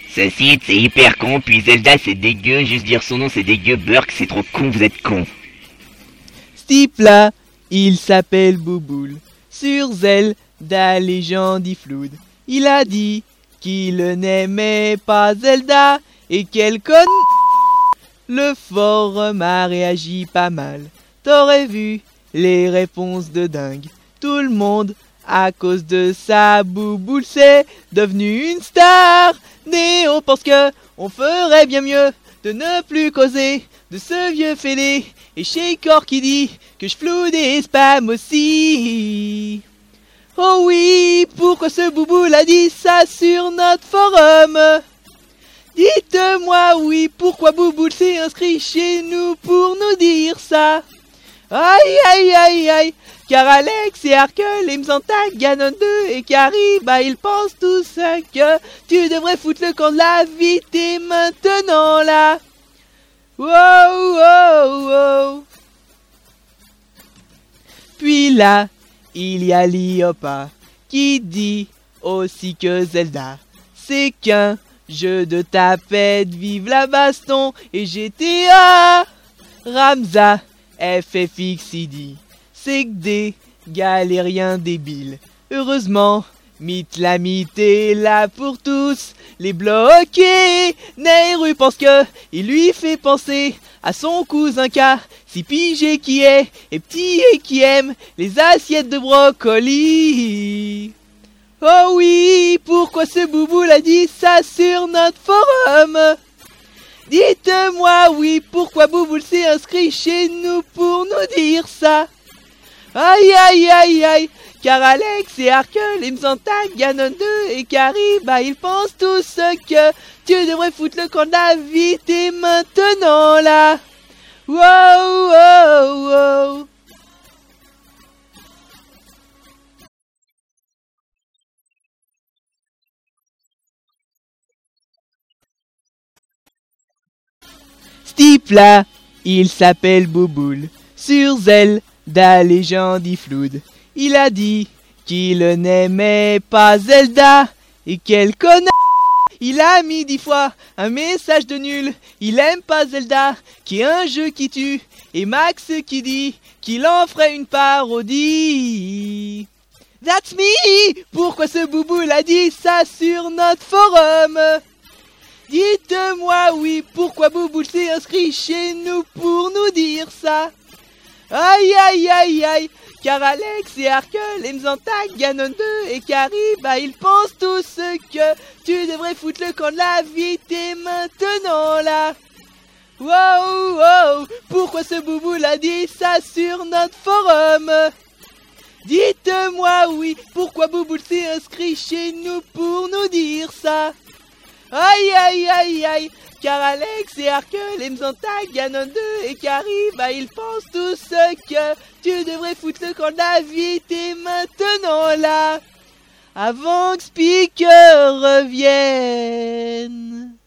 Ce site c'est hyper con, puis Zelda c'est dégueu, juste dire son nom c'est dégueu, Burk c'est trop con, vous êtes con. Ce type-là, il s'appelle Bouboule. Sur Zelda Legend Flood, il a dit qu'il n'aimait pas Zelda et qu'elle conne. Le forum a réagi pas mal. T'aurais vu les réponses de dingue. Tout le monde, à cause de ça, Bouboule c'est devenu une star. Néo pense que on ferait bien mieux de ne plus causer de ce vieux fêlé. Et Shaker qui dit que je floue des spams aussi. Oh oui, pourquoi ce Bouboule a dit ça sur notre forum? Dites-moi oui, pourquoi Bouboule s'est inscrit chez nous pour nous dire ça? Aïe aïe aïe aïe, car Alex et Arkel, ils me sentent à Ganon 2 et Carrie, bah ils pensent tous que tu devrais foutre le camp de la vie, t'es maintenant là. Wow wow wow. Puis là, il y a Liopa qui dit aussi que Zelda, c'est qu'un jeu de tapette, vive la baston et GTA. Ramza, FFX dit, c'est que des galériens débiles. Heureusement, Mytlamite est là pour tous les bloquer. Nehru pense que il lui fait penser à son cousin K, si pigé qui est et petit et qui aime les assiettes de brocoli. Oh oui, pourquoi ce Bouboule a dit ça sur notre forum? Dites-moi oui, pourquoi Bouboule s'est inscrit chez nous pour nous dire ça? Aïe aïe aïe aïe, car Alex et Arkel, ils me sentent à Ganon 2 et Carrie, bah ils pensent tous que tu devrais foutre le camp de la vie, t'es maintenant là. Wow wow wow. Ce type-là, il s'appelle Bouboule. Sur Zelda Legend Flood, il a dit qu'il n'aimait pas Zelda et quel connard. Il a mis 10 fois un message de nul. Il aime pas Zelda, qui est un jeu qui tue. Et Max qui dit qu'il en ferait une parodie. That's me! Pourquoi ce Bouboule a dit ça sur notre forum? Dites-moi oui, pourquoi Bouboule s'est inscrit chez nous pour nous dire ça? Aïe aïe aïe aïe, car Alex et Arkel, ils me sentent à Ganon 2 et Carrie, bah ils pensent tous que tu devrais foutre le camp de la vie, t'es maintenant là. Wow wow, pourquoi ce Bouboule a dit ça sur notre forum? Dites-moi oui, pourquoi Bouboule s'est inscrit chez nous pour nous dire ça? Aïe aïe aïe aïe, car Alex et Arkel, ils me sentent à Ganon 2 et Carrie, bah ils pensent tous que tu devrais foutre le camp de la vie, t'es maintenant là. Avant que Speaker revienne.